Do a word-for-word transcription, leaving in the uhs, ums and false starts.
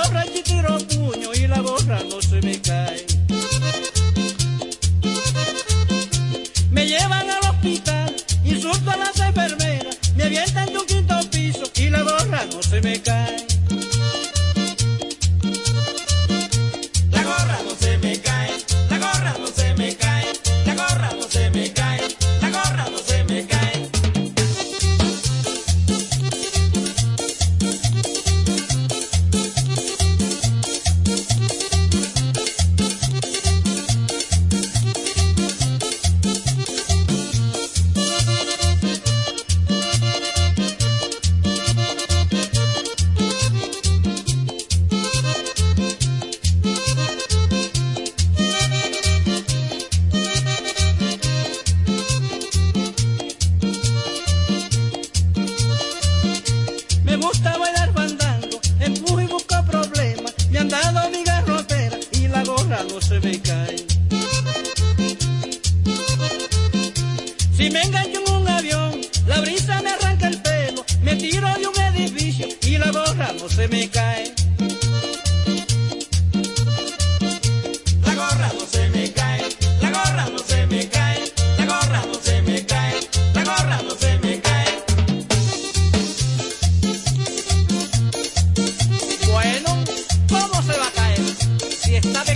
borracho y tiro puño y la gorra no se me cae. Me llevan al hospital, insulto a las enfermeras, me avientan de un quinto piso y la gorra no se me cae. La gorra no se me cae, la gorra no se me cae, la gorra no se me cae, la gorra no se me cae. Me gusta bailar fandango, empujo y busco problemas, me han dado mi garrotera y la gorra no se me cae. Si me engancho en un avión, la brisa me arranca el pelo, me tiro de un edificio y la gorra no se me cae. La gorra no se me cae, la gorra no se me cae, la gorra no se me cae, la gorra no se me cae. Bueno, ¿cómo se va a caer? Si está